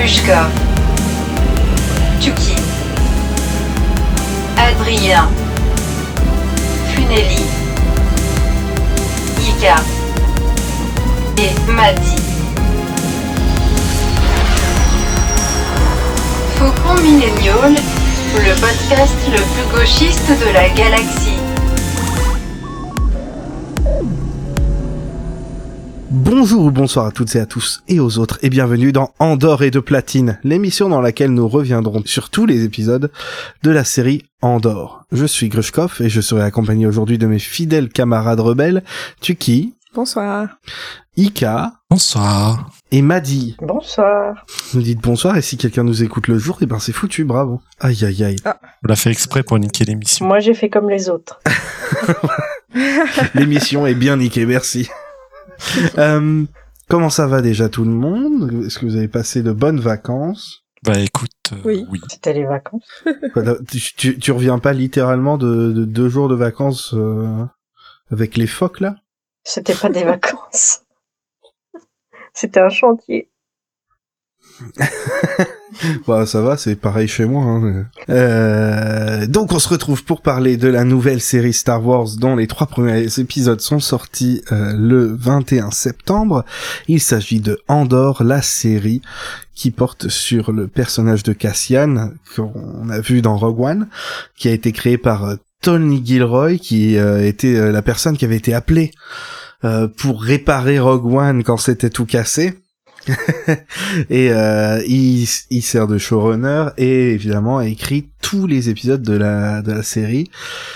Grushka, Tuki, Adrien, Funeli, Ika et Madi. Faucon Millennial, le podcast le plus gauchiste de la galaxie. Bonjour ou bonsoir à toutes et à tous et aux autres et bienvenue dans Andorre et de Platine, l'émission dans laquelle nous reviendrons sur tous les épisodes de la série Andorre. Je suis Grushkov et je serai accompagné aujourd'hui de mes fidèles camarades rebelles, Tuki. Bonsoir. Ika. Bonsoir. Et Madi. Bonsoir. Vous dites bonsoir et si quelqu'un nous écoute le jour, c'est foutu, bravo. Aïe aïe aïe. On l'a fait exprès pour niquer l'émission. Moi j'ai fait comme les autres. L'émission est bien niquée, merci. Comment ça va déjà tout le monde? Est-ce que vous avez passé de bonnes vacances? Bah écoute, oui. C'était les vacances. Tu reviens pas littéralement de 2 jours de vacances avec les phoques là? C'était pas des vacances. C'était un chantier. Bah ça va, c'est pareil chez moi. Donc on se retrouve pour parler de la nouvelle série Star Wars dont les 3 premiers épisodes sont sortis le 21 septembre. Il s'agit de Andorre, la série qui porte sur le personnage de Cassian qu'on a vu dans Rogue One, qui a été créé par Tony Gilroy, qui était la personne qui avait été appelée pour réparer Rogue One quand c'était tout cassé. Et il sert de showrunner et évidemment a écrit tous les épisodes de la série.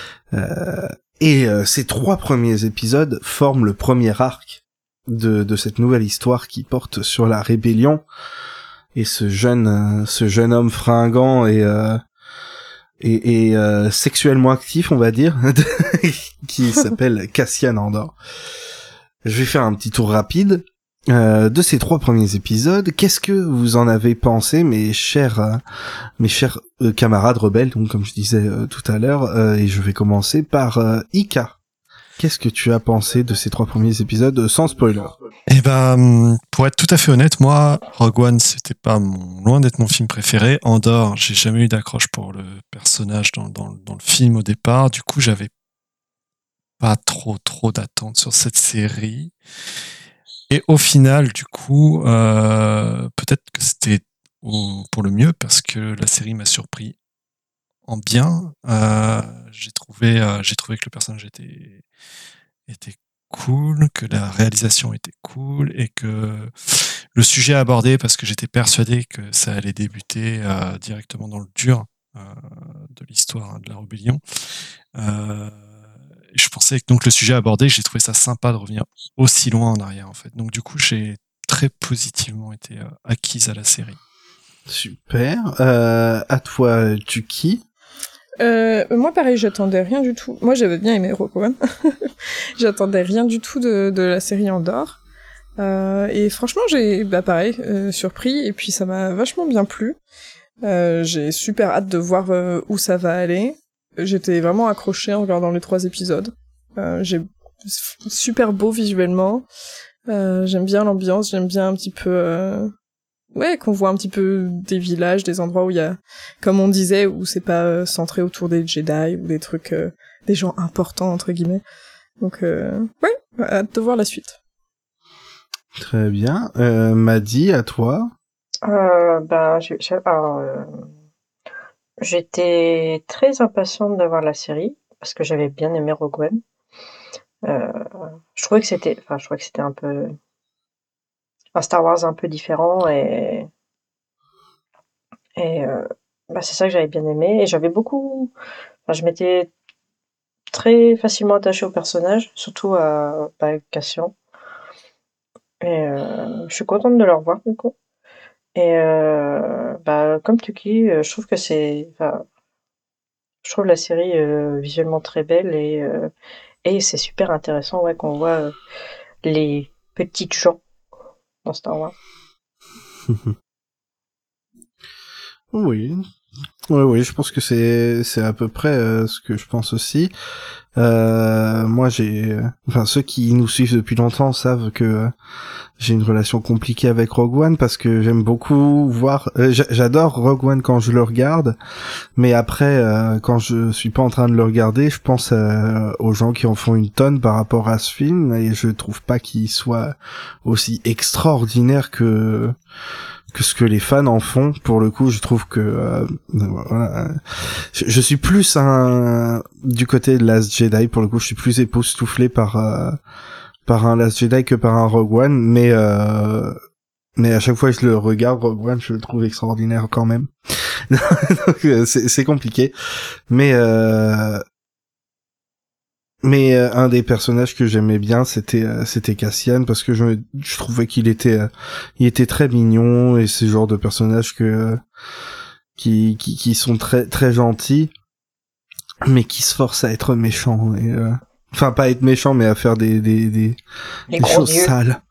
Ces 3 premiers épisodes forment le premier arc de cette nouvelle histoire qui porte sur la rébellion et ce jeune homme fringant et sexuellement actif, on va dire, qui s'appelle Cassian Andor. Je vais faire un petit tour rapide de ces 3 premiers épisodes. Qu'est-ce que vous en avez pensé, mes chers camarades rebelles, donc comme je disais tout à l'heure, et je vais commencer par Ika. Qu'est-ce que tu as pensé de ces 3 premiers épisodes sans spoiler? Eh ben, pour être tout à fait honnête, moi, Rogue One, c'était pas loin d'être mon film préféré. Andorre, j'ai jamais eu d'accroche pour le personnage dans le film au départ. Du coup, j'avais pas trop d'attentes sur cette série. Et au final, du coup, peut-être que c'était pour le mieux parce que la série m'a surpris en bien. J'ai trouvé que le personnage était cool, que la réalisation était cool et que le sujet abordé, parce que j'étais persuadé que ça allait débuter directement dans le dur de l'histoire de la rébellion. Je pensais que donc le sujet abordé, j'ai trouvé ça sympa de revenir aussi loin en arrière en fait. Donc du coup, j'ai très positivement été acquise à la série. Super. À toi, Tuki. Moi pareil, j'attendais rien du tout. Moi j'avais bien aimé Rogue One. J'attendais rien du tout de la série Andorre. Et franchement j'ai pareil surpris et puis ça m'a vachement bien plu. J'ai super hâte de voir où ça va aller. J'étais vraiment accrochée en regardant les 3 épisodes. J'ai super beau visuellement. J'aime bien l'ambiance, j'aime bien un petit peu qu'on voit un petit peu des villages, des endroits où il y a, comme on disait, où c'est pas centré autour des Jedi ou des trucs, des gens importants entre guillemets. Donc hâte de voir la suite. Très bien. Madi, à toi. J'étais très impatiente de voir la série parce que j'avais bien aimé Rogue One. Je trouvais que c'était un peu un Star Wars un peu différent et c'est ça que j'avais bien aimé et je m'étais très facilement attachée au personnage, surtout à Cassian. Et je suis contente de le revoir du coup. Et comme Tuki, je trouve la série visuellement très belle et c'est super intéressant qu'on voit les petites gens dans Star Wars. Oui. Oui, je pense que c'est à peu près ce que je pense aussi. Moi, ceux qui nous suivent depuis longtemps savent que j'ai une relation compliquée avec Rogue One parce que j'aime beaucoup voir. J'adore Rogue One quand je le regarde, mais après, quand je suis pas en train de le regarder, je pense aux gens qui en font une tonne par rapport à ce film et je trouve pas qu'il soit aussi extraordinaire que ce que les fans en font. Pour le coup, je trouve que voilà, je suis plus du côté de Last Jedi. Pour le coup, je suis plus époustouflé par un Last Jedi que par un Rogue One, mais à chaque fois que je le regarde, Rogue One, je le trouve extraordinaire quand même. Donc c'est compliqué, mais un des personnages que j'aimais bien, c'était Cassian, parce que je trouvais qu'il était très mignon, et c'est le genre de personnages qui sont très très gentils, mais qui se forcent à être méchants, et enfin pas être méchants, mais à faire des choses sales.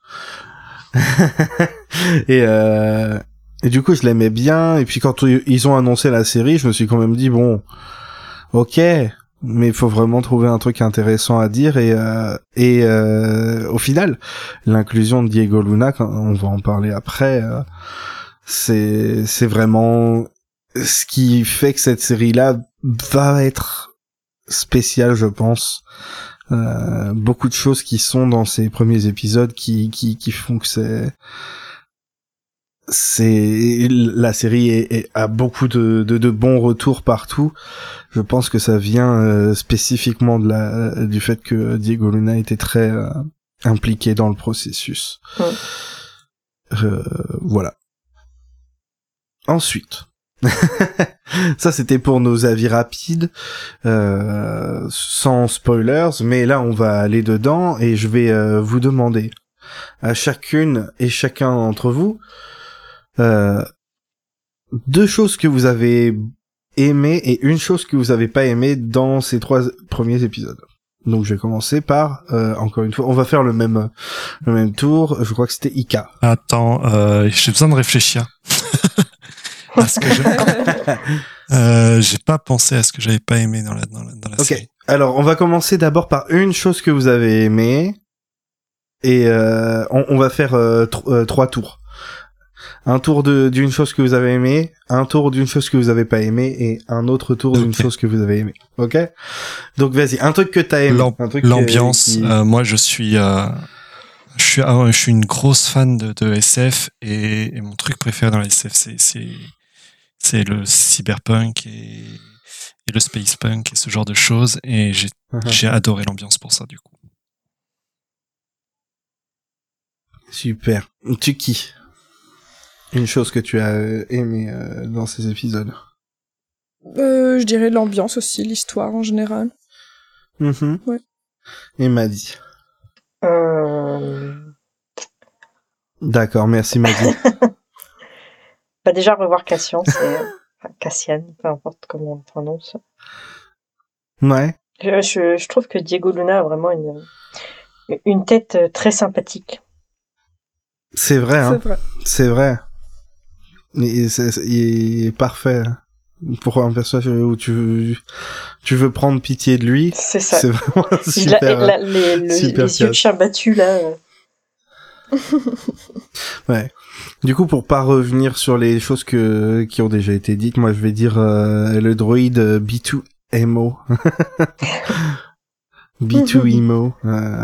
et du coup je l'aimais bien, et puis quand ils ont annoncé la série, je me suis quand même dit bon, ok, mais il faut vraiment trouver un truc intéressant à dire, et au final l'inclusion de Diego Luna, on va en parler après, c'est vraiment ce qui fait que cette série là va être spéciale, je pense. Beaucoup de choses qui sont dans ces premiers épisodes qui font que la série a beaucoup de bons retours partout. Je pense que ça vient spécifiquement du fait que Diego Luna était très impliqué dans le processus. Voilà. Ensuite, ça c'était pour nos avis rapides, sans spoilers, mais là on va aller dedans et je vais vous demander à chacune et chacun d'entre vous 2 choses que vous avez aimées et une chose que vous avez pas aimée dans ces 3 premiers épisodes. Donc je vais commencer par, encore une fois, on va faire le même tour. Je crois que c'était Ika. Attends, j'ai besoin de réfléchir. Parce que j'ai pas pensé à ce que j'avais pas aimé dans la série. Ok. Alors, on va commencer d'abord par une chose que vous avez aimée. Et on va faire 3 tours. Un tour d'une chose que vous avez aimée, un tour d'une chose que vous avez pas aimée, et un autre tour d'une chose que vous avez aimée. Ok? Donc vas-y, un truc que t'as aimé. L'ambiance. Moi, je suis une grosse fan de SF, et mon truc préféré dans la SF, c'est le cyberpunk et le spacepunk et ce genre de choses, et j'ai adoré l'ambiance pour ça, du coup. Super. Tuki, une chose que tu as aimé dans ces épisodes? Je dirais l'ambiance aussi, l'histoire en général. Ouais. Et Maddy? D'accord, merci Maddy. Bah déjà revoir Cassian, Cassian, peu importe comment on le prononce. Ouais. Je trouve que Diego Luna a vraiment une tête très sympathique. C'est vrai, hein. C'est vrai. C'est vrai. Il est parfait pour un personnage où tu veux prendre pitié de lui. C'est ça. C'est vraiment super. Les yeux de chien battu là. Ouais. Du coup, pour pas revenir sur les choses qui ont déjà été dites, moi je vais dire le droïde B2EMO. B2EMO.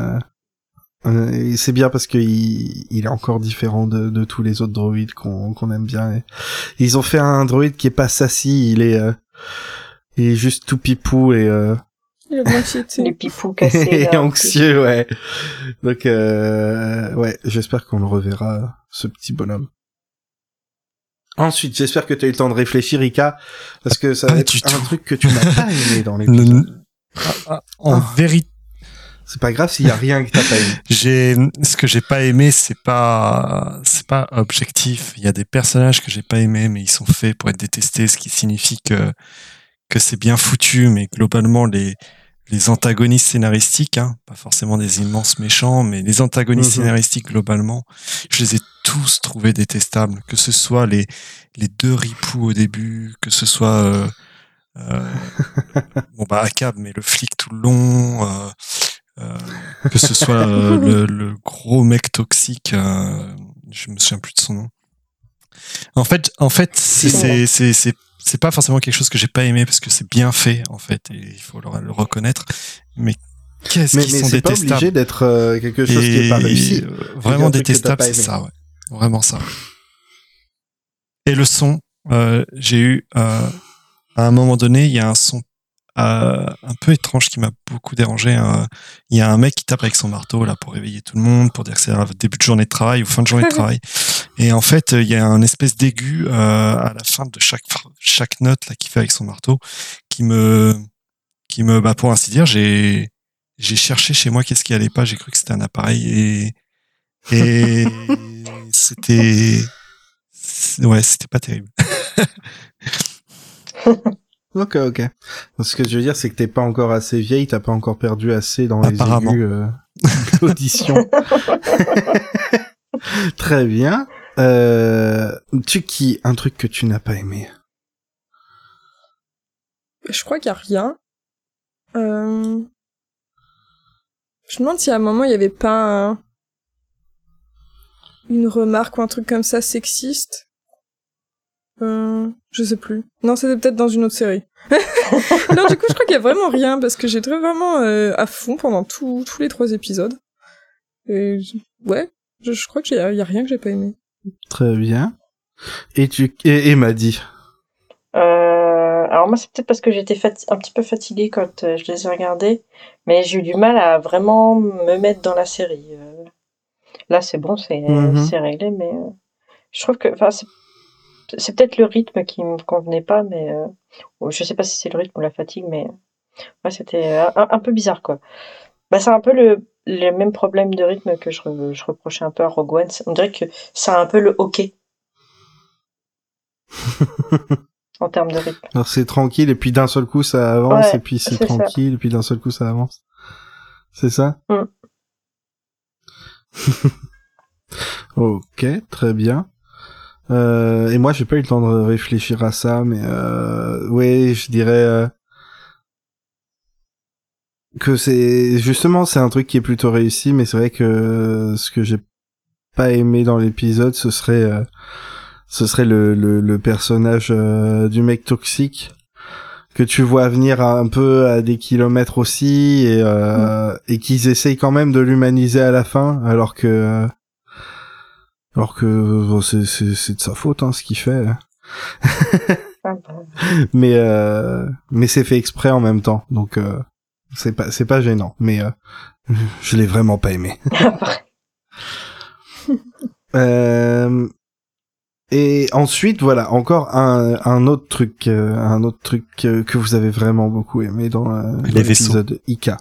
C'est bien parce que il est encore différent de tous les autres droïdes qu'on aime bien. Et ils ont fait un droïde qui est pas sassy, il est juste tout pipou et Il a de l'anxiété. Les pipous cassés. et là, anxieux, ouais. Donc ouais, j'espère qu'on le reverra, ce petit bonhomme. Ensuite, j'espère que tu as eu le temps de réfléchir, Ika, parce que ça va être un truc que tu n'as pas aimé dans l'épisode. En vérité, c'est pas grave s'il y a rien que t'as pas aimé. Ce que j'ai pas aimé, c'est pas objectif. Il y a des personnages que j'ai pas aimés, mais ils sont faits pour être détestés, ce qui signifie que c'est bien foutu, mais globalement les antagonistes scénaristiques, hein, pas forcément des immenses méchants, mais les antagonistes scénaristiques globalement, je les ai tous trouvé détestables, que ce soit les deux ripoux au début, que ce soit Akab, mais le flic tout le long, que ce soit le gros mec toxique, je me souviens plus de son nom. En fait, c'est pas forcément quelque chose que j'ai pas aimé parce que c'est bien fait en fait et il faut le reconnaître. Mais qu'est-ce qu'ils sont c'est pas détestables. obligé d'être quelque chose qui est pas réussi. Vraiment un truc que t'as détestable, pas c'est aimé. ça, ouais. Vraiment ça. Et le son, j'ai eu à un moment donné, il y a un son un peu étrange qui m'a beaucoup dérangé. Il y a un mec qui tape avec son marteau là pour réveiller tout le monde, pour dire que c'est un début de journée de travail ou fin de journée de travail. Et en fait, il y a un espèce d'aigu à la fin de chaque note là qu'il fait avec son marteau, qui me, pour ainsi dire, j'ai cherché chez moi qu'est-ce qui allait pas. J'ai cru que c'était un appareil et c'était pas terrible. Ok. Ce que je veux dire, c'est que t'es pas encore assez vieille, t'as pas encore perdu assez dans les Apparemment. aigus d'audition. Très bien. Un truc que tu n'as pas aimé. Je crois qu'il y a rien. Je me demande si à un moment il y avait pas une remarque ou un truc comme ça sexiste. Je sais plus. Non, c'était peut-être dans une autre série. Non, du coup, je crois qu'il y a vraiment rien parce que j'ai trouvé vraiment à fond pendant tous les 3 épisodes. Et ouais, je crois qu'il y a rien que j'ai pas aimé. Très bien. Et m'a dit. Alors moi, c'est peut-être parce que j'étais un petit peu fatiguée quand je les ai regardés, mais j'ai eu du mal à vraiment me mettre dans la série. Là, c'est bon, c'est réglé, mais je trouve que, enfin, c'est peut-être le rythme qui me convenait pas, mais je sais pas si c'est le rythme ou la fatigue, mais ouais, c'était un peu bizarre, quoi. Bah, c'est un peu le même problème de rythme que je reprochais un peu à Rogue One. On dirait que c'est un peu le hockey en termes de rythme. Alors c'est tranquille et puis d'un seul coup ça avance Ouais, et puis c'est c'est tranquille et puis d'un seul coup ça avance. C'est ça? Ok, très bien. Et moi j'ai pas eu le temps de réfléchir à ça, mais ouais, je dirais que c'est un truc qui est plutôt réussi, mais c'est vrai que ce que j'ai pas aimé dans l'épisode, ce serait le personnage du mec toxique que tu vois venir un peu à des kilomètres aussi et qu'ils essayent quand même de l'humaniser à la fin alors que bon, c'est de sa faute ce qu'il fait. Mais c'est fait exprès en même temps, donc c'est pas gênant, mais je l'ai vraiment pas aimé. Et ensuite, voilà, encore un autre truc que vous avez vraiment beaucoup aimé dans l'épisode Ika.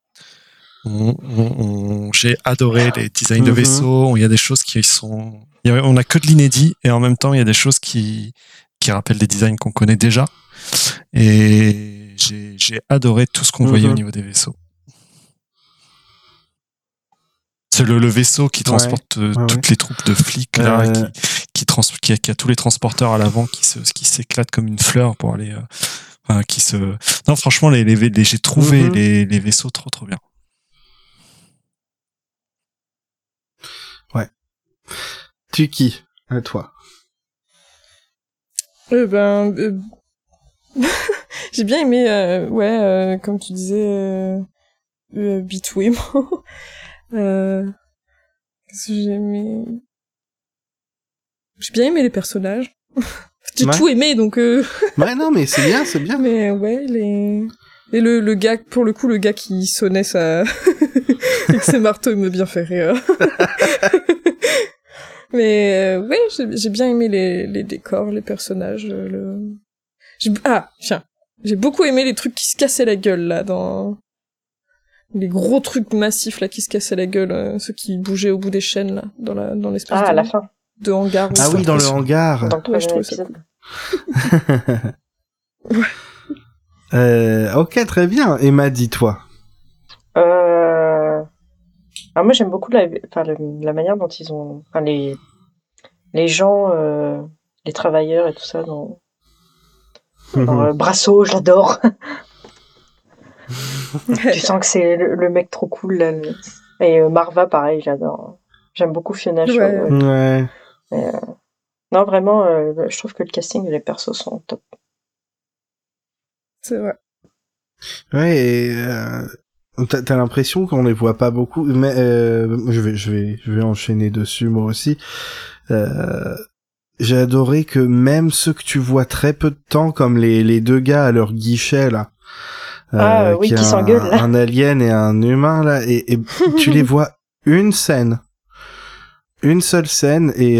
J'ai adoré les designs de vaisseaux. Il y a des choses qui sont, on a que de l'inédit et en même temps il y a des choses qui rappellent des designs qu'on connaît déjà. Et j'ai adoré tout ce qu'on voyait au niveau des vaisseaux. C'est le vaisseau qui transporte toutes les troupes de flics là, qui a tous les transporteurs à l'avant qui s'éclatent comme une fleur pour aller. Non, franchement, j'ai trouvé les vaisseaux trop bien. Ouais. Tuki, à toi. J'ai bien aimé, comme tu disais, Bitwemo. Qu'est-ce que j'ai aimé? J'ai bien aimé les personnages. J'ai tout aimé, donc Ouais, non, mais c'est bien. Mais ouais, et le gars, pour le coup, le gars qui sonnait ça avec ses marteaux, il m'a bien fait rire. Mais ouais, j'ai bien aimé les décors, les personnages. J'ai beaucoup aimé les trucs qui se cassaient la gueule là, dans les gros trucs massifs là qui se cassaient la gueule, ceux qui bougeaient au bout des chaînes là, dans l'espèce à la fin de hangar. Ah oui, dans le hangar. Ouais, je trouvais ça cool. Ok, très bien. Emma, dis-toi. Alors moi j'aime beaucoup la manière dont ils ont, les gens, les travailleurs et tout ça. Dans Brasso, je l'adore. Tu sens que c'est le mec trop cool là. Et Marva, pareil, j'adore. J'aime beaucoup Fiona Shaw. Ouais. Ouais. Et, non, vraiment, je trouve que le casting et les persos sont top. C'est vrai. Ouais, et t'as l'impression qu'on les voit pas beaucoup, mais je vais enchaîner dessus moi aussi. J'ai adoré que même ceux que tu vois très peu de temps, comme les deux gars à leur guichet là, Oui, qui s'engueulent là. un alien et un humain là, et tu les vois une seule scène et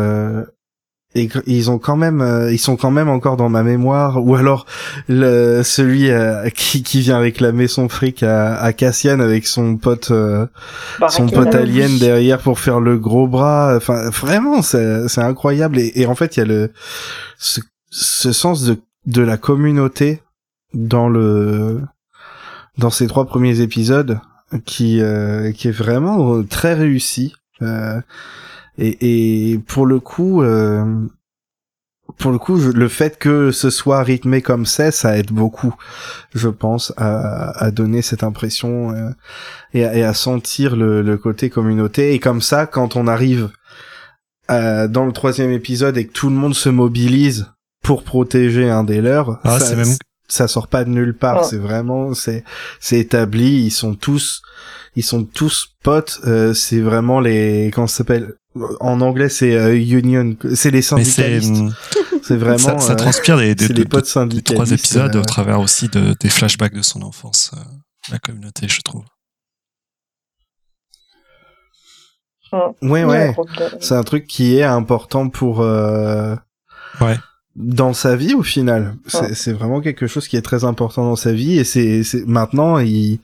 ils ont quand même ils sont quand même encore dans ma mémoire, ou alors celui qui vient réclamer son fric à Cassian avec son pote alien derrière pour faire le gros bras. Enfin vraiment c'est incroyable, et en fait il y a ce sens de la communauté dans ces 3 premiers épisodes qui est vraiment très réussi. Et pour le coup, le fait que ce soit rythmé comme ça aide beaucoup, je pense, à donner cette impression et à sentir le côté communauté. Et comme ça, quand on arrive dans le 3e épisode et que tout le monde se mobilise pour protéger un des leurs, ça sort pas de nulle part. C'est vraiment, c'est établi. Ils sont tous potes. C'est vraiment comment ça s'appelle? En anglais, c'est union. C'est les syndicalistes. C'est vraiment. Ça transpire des potes syndicalistes. 3 épisodes au travers aussi des flashbacks de son enfance, la communauté, je trouve. Ouais. C'est un truc qui est important pour. Dans sa vie au final. C'est vraiment quelque chose qui est très important dans sa vie, et c'est maintenant il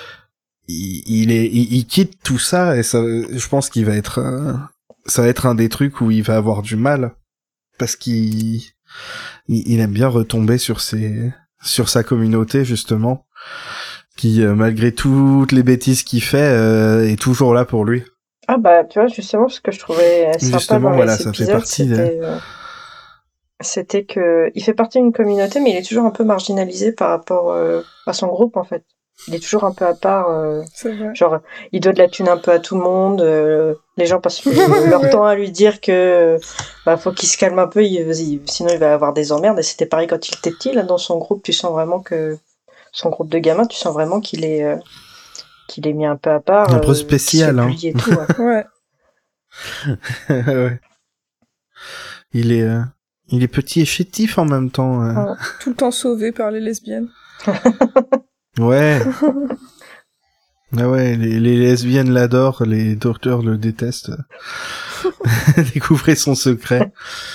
quitte tout ça, et ça, je pense qu'il va être ça va être un des trucs où il va avoir du mal, parce qu'il aime bien retomber sur sa communauté justement, qui malgré toutes les bêtises qu'il fait est toujours là pour lui. Ah bah tu vois, justement, ce que je trouvais sympa dans les ça fait épisodes, partie c'était que il fait partie d'une communauté, mais il est toujours un peu marginalisé par rapport à son groupe en fait. Il est toujours un peu à part. C'est vrai. Genre, il doit de la thune un peu à tout le monde. Les gens passent leur temps à lui dire que faut qu'il se calme un peu, sinon il va avoir des emmerdes. Et c'était pareil quand il était petit, là, dans son groupe. Tu sens vraiment que son groupe de gamins, tu sens vraiment qu'il est mis un peu à part. Un peu spécial, hein. Et tout, ouais. Ouais. Il est petit et chétif en même temps. Tout le temps sauvé par les lesbiennes. Ouais. Ah ouais, les lesbiennes l'adorent, les docteurs le détestent. Découvrez son secret.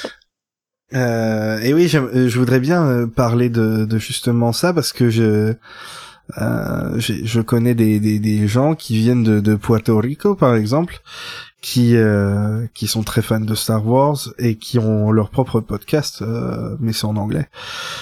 Et oui, je voudrais bien parler de justement ça, parce que je connais des gens qui viennent de Puerto Rico, par exemple, qui sont très fans de Star Wars et qui ont leur propre podcast, mais c'est en anglais.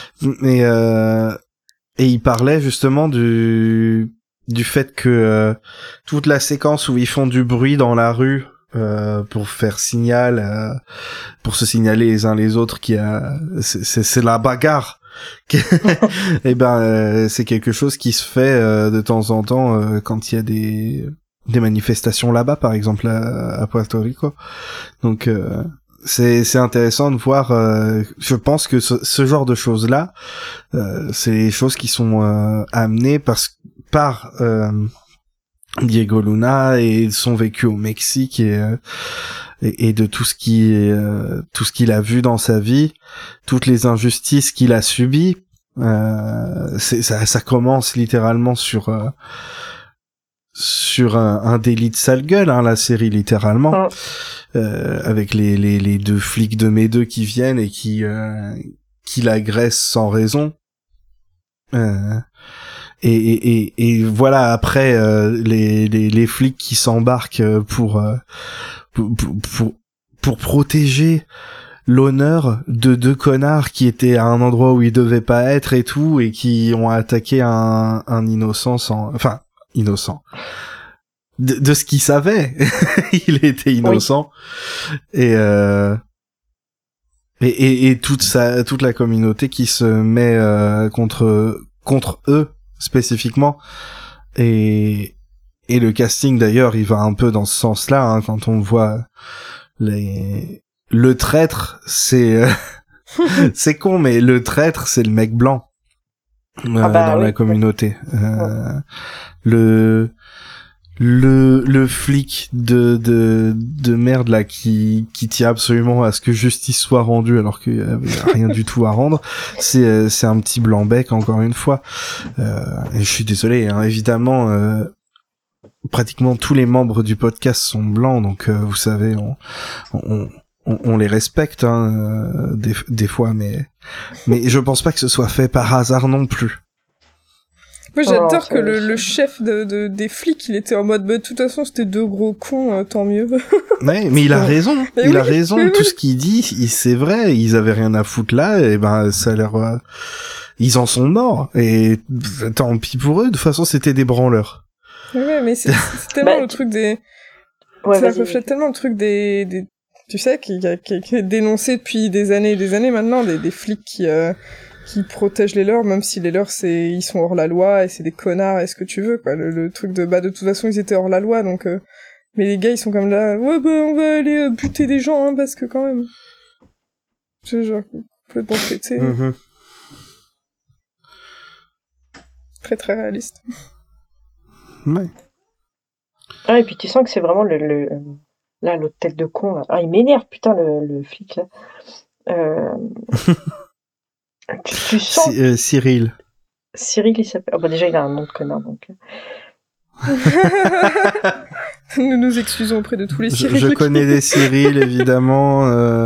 Et ils parlaient justement du fait que toute la séquence où ils font du bruit dans la rue pour faire signal, pour se signaler les uns les autres, c'est la bagarre. Et c'est quelque chose qui se fait de temps en temps quand il y a des manifestations là-bas, par exemple à Puerto Rico. Donc c'est intéressant de voir. Je pense que ce genre de choses là, c'est les choses qui sont amenées par Diego Luna et son vécu au Mexique et de tout ce qu'il a vu dans sa vie, toutes les injustices qu'il a subies. Ça commence littéralement sur un délit de sale gueule, hein, la série, littéralement. Avec les 2 flics de mes 2 qui viennent et qui l'agressent sans raison. Et voilà, après les flics qui s'embarquent pour protéger l'honneur de 2 connards qui étaient à un endroit où ils devaient pas être et tout, et qui ont attaqué un innocent innocent. de ce qu'il savait. Il était innocent. Oui. Et toute la communauté qui se met contre eux spécifiquement. Et le casting d'ailleurs, il va un peu dans ce sens-là, hein, quand on voit le traître, c'est c'est con, mais le traître, c'est le mec blanc dans la communauté. Le flic de merde là qui tient absolument à ce que justice soit rendue alors qu'il y avait rien du tout à rendre, c'est un petit blanc-bec encore une fois. Et je suis désolé, hein, évidemment. Pratiquement tous les membres du podcast sont blancs, donc vous savez, on les respecte hein, des fois, mais je pense pas que ce soit fait par hasard non plus. Moi j'adore que le chef des flics, il était en mode de toute façon c'était deux gros cons, tant mieux. Ouais, mais il a raison, a raison, tout ce qu'il dit, c'est vrai, ils avaient rien à foutre là, et ben ça a l'air ils en sont morts, et tant pis pour eux, de toute façon c'était des branleurs. Ouais, mais c'est tellement le truc des... Ouais, ça reflète tellement le truc des... Tu sais, qui est dénoncé depuis des années et des années maintenant, des flics qui protègent les leurs, même si les leurs, ils sont hors la loi, et c'est des connards, et ce que tu veux, quoi. Le truc de toute façon, ils étaient hors la loi, donc... Mais les gars, ils sont comme là, ouais, on va aller buter des gens, hein, parce que quand même... C'est genre, complètement pété. Mm-hmm. Très, très réaliste. Ouais. Ah, et puis tu sens que c'est vraiment là, l'autre tête de con, là. Ah, il m'énerve, putain, le flic, là. tu sens... Cyril. Cyril, il s'appelle... Ah, bah déjà, il a un nom de connard, donc... Nous nous excusons auprès de tous les Cyril. Je connais des Cyril, évidemment.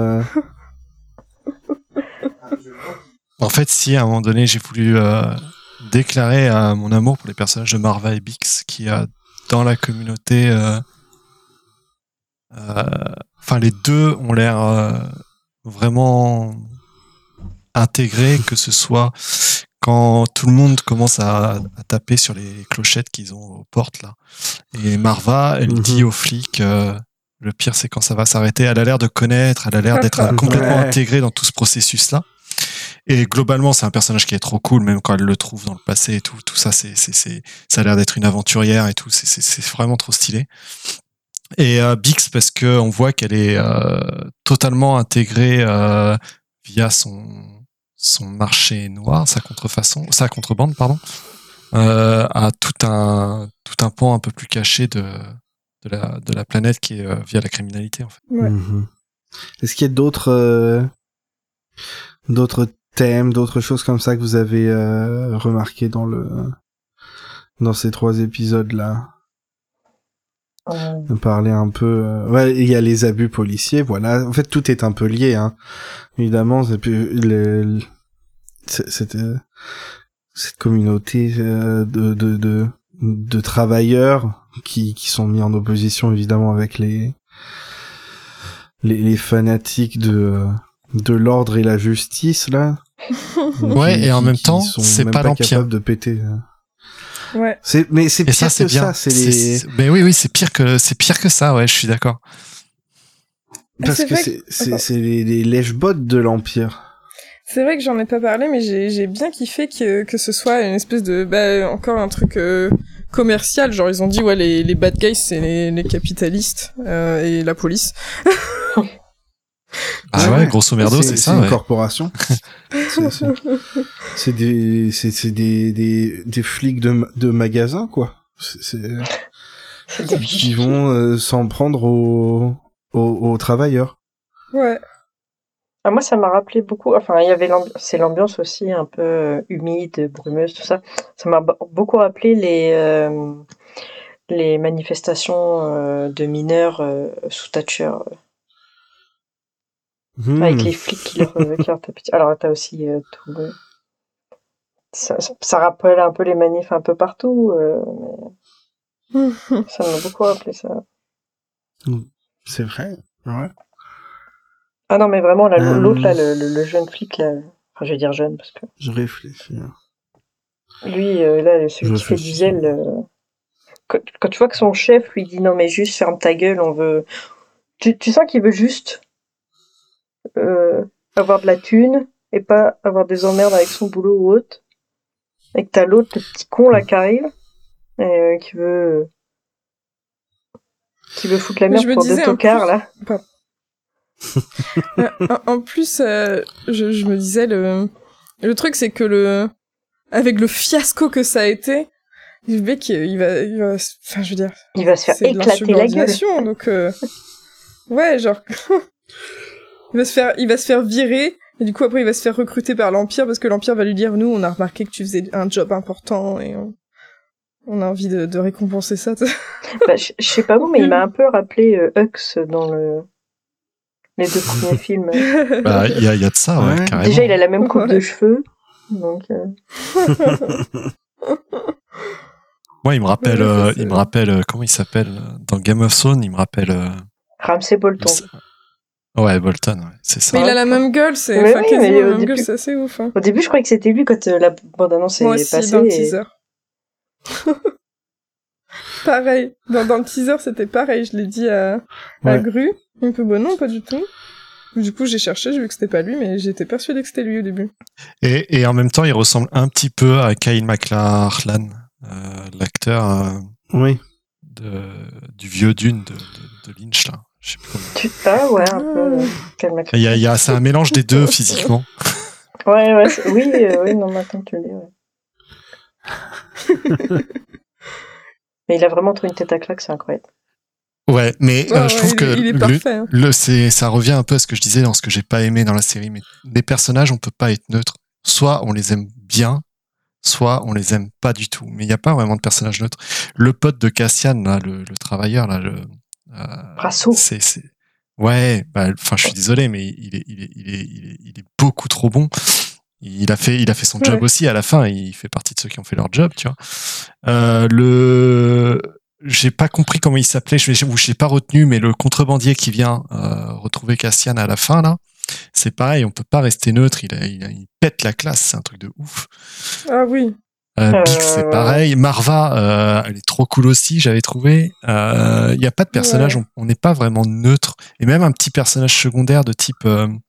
En fait, si, à un moment donné, j'ai voulu... déclarer mon amour pour les personnages de Marva et Bix qui a dans la communauté enfin les deux ont l'air vraiment intégrés, que ce soit quand tout le monde commence à taper sur les clochettes qu'ils ont aux portes là, et Marva elle dit aux flics le pire c'est quand ça va s'arrêter. Elle a l'air de connaître, elle a l'air d'être complètement intégrée dans tout ce processus là. Et globalement, c'est un personnage qui est trop cool, même quand elle le trouve dans le passé et tout ça, ça a l'air d'être une aventurière et tout, c'est vraiment trop stylé. Et Bix, parce que on voit qu'elle est totalement intégrée via son marché noir, sa contrebande, pardon, à tout un pan un peu plus caché de la planète qui est via la criminalité en fait. Ouais. Mm-hmm. Est-ce qu'il y a d'autres thèmes, d'autres choses comme ça que vous avez remarqué dans ces 3 épisodes là? De parler un peu ouais, il y a les abus policiers, voilà, en fait tout est un peu lié hein. Évidemment, c'est plus cette communauté de travailleurs qui sont mis en opposition évidemment avec les fanatiques de l'ordre et la justice là. Ouais, et en même temps, c'est pas l'Empire capable de péter. Ouais. Mais c'est pire ça, que bien. ça, mais oui, c'est pire que ça, ouais, je suis d'accord. Parce que c'est les lèche-bottes de l'Empire. C'est vrai que j'en ai pas parlé, mais j'ai bien kiffé que ce soit une espèce de encore un truc commercial, genre ils ont dit ouais les bad guys c'est les capitalistes et la police. Ah ouais, grosso merdo, c'est ça. C'est une ouais. corporation. c'est des flics de magasins quoi. Qui vont s'en prendre aux travailleurs. Ouais. Ah, moi, ça m'a rappelé beaucoup. Enfin, il y avait l'ambiance aussi un peu humide, brumeuse, tout ça. Ça m'a beaucoup rappelé les manifestations de mineurs sous Thatcher. Avec les flics qui leur tapaient. Alors, t'as aussi tout. Ça rappelle un peu les manifs un peu partout. Mais ça m'a beaucoup rappelé ça. C'est vrai, ouais. Ah non, mais vraiment, là, l'autre, là, le jeune flic, là. Enfin, je vais dire jeune parce que. Je réfléchis. Lui, là, celui qui fait du zèle. quand tu vois que son chef lui dit non mais juste ferme ta gueule, on veut. Tu sens qu'il veut juste avoir de la thune et pas avoir des emmerdes avec son boulot ou autre. Et que t'as l'autre, le petit con là qui arrive et qui veut foutre la Mais merde je me pour deux disais, en tocards plus- là. En plus, je me disais, le truc, c'est que avec le fiasco que ça a été, le mec, il va, enfin, je veux dire, Il va se faire c'est de éclater la gueule. l'insubordination, donc, ouais, genre, il va se faire virer, et du coup, après, il va se faire recruter par l'Empire, parce que l'Empire va lui dire, nous, on a remarqué que tu faisais un job important, et on a envie de récompenser ça. Bah, je sais pas vous, mais il m'a un peu rappelé Hux dans les 2 premiers films. Bah, il y a de ça, ouais, Ouais. carrément. Déjà, il a la même coupe de Ouais. cheveux. Donc, Moi, il me rappelle, Ouais, c'est- comment il s'appelle dans Game of Thrones, il me rappelle. Ramsay Bolton. Ouais, Bolton, ouais, c'est ça. Mais il a la même gueule, c'est Mais enfin, oui, quasiment mais la au même gueule, début- c'est assez ouf. Hein. Au début, je croyais que c'était lui quand la bande-annonce Moi est aussi, passée. dans le et- teaser. Pareil. Dans le teaser, c'était pareil. Je l'ai dit à Ouais. Gru. Il me fait, bon, non, pas du tout. Du coup, j'ai cherché, j'ai vu que c'était pas lui, mais j'étais persuadée que c'était lui au début. Et en même temps, il ressemble un petit peu à Kyle MacLachlan, l'acteur Oui. du vieux Dune de Lynch, là. Je sais plus comment. Ah ouais, un peu. Calme C'est un mélange des deux physiquement. Ouais, oui, non, maintenant que tu le dis, ouais. Mais il a vraiment trop une tête à claque, c'est incroyable. Ouais, mais Ouais, je ouais, trouve que il est parfait. Hein. ça revient un peu à ce que je disais dans ce que j'ai pas aimé dans la série. Mais les personnages, on peut pas être neutre. Soit on les aime bien, soit on les aime pas du tout. Mais il y a pas vraiment de personnage neutre. Le pote de Cassian, là, le travailleur, là, Brasso. Ouais, enfin, je suis désolé, mais il est beaucoup trop bon. Il a fait son job Ouais. aussi à la fin. Il fait partie de ceux qui ont fait leur job, tu vois. J'ai pas compris comment il s'appelait, j'ai pas retenu, mais le contrebandier qui vient retrouver Cassian à la fin là, c'est pareil, on peut pas rester neutre. Il pète la classe, c'est un truc de ouf. Ah oui. Bix, c'est pareil. Marva, elle est trop cool aussi, j'avais trouvé. Il y a pas de personnage, Ouais. on n'est pas vraiment neutre. Et même un petit personnage secondaire de type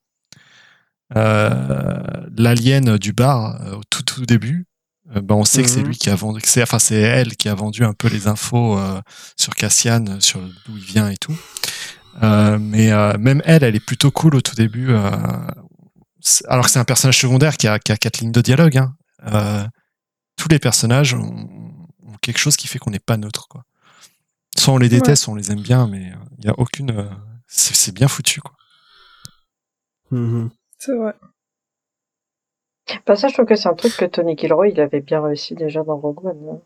l'alien du bar au tout début. On sait que c'est lui qui a vendu, c'est elle qui a vendu un peu les infos sur Cassian, sur d'où il vient et tout. Mais même elle est plutôt cool au tout début. Alors que c'est un personnage secondaire qui a 4 lignes de dialogue. Hein. Tous les personnages ont quelque chose qui fait qu'on n'est pas neutre, quoi. Soit on les déteste, soit on les aime bien, mais il y a aucune. C'est bien foutu, quoi. Mhm. C'est vrai. Bah ça, je trouve que c'est un truc que Tony Gilroy, il avait bien réussi déjà dans Rogue One. Hein.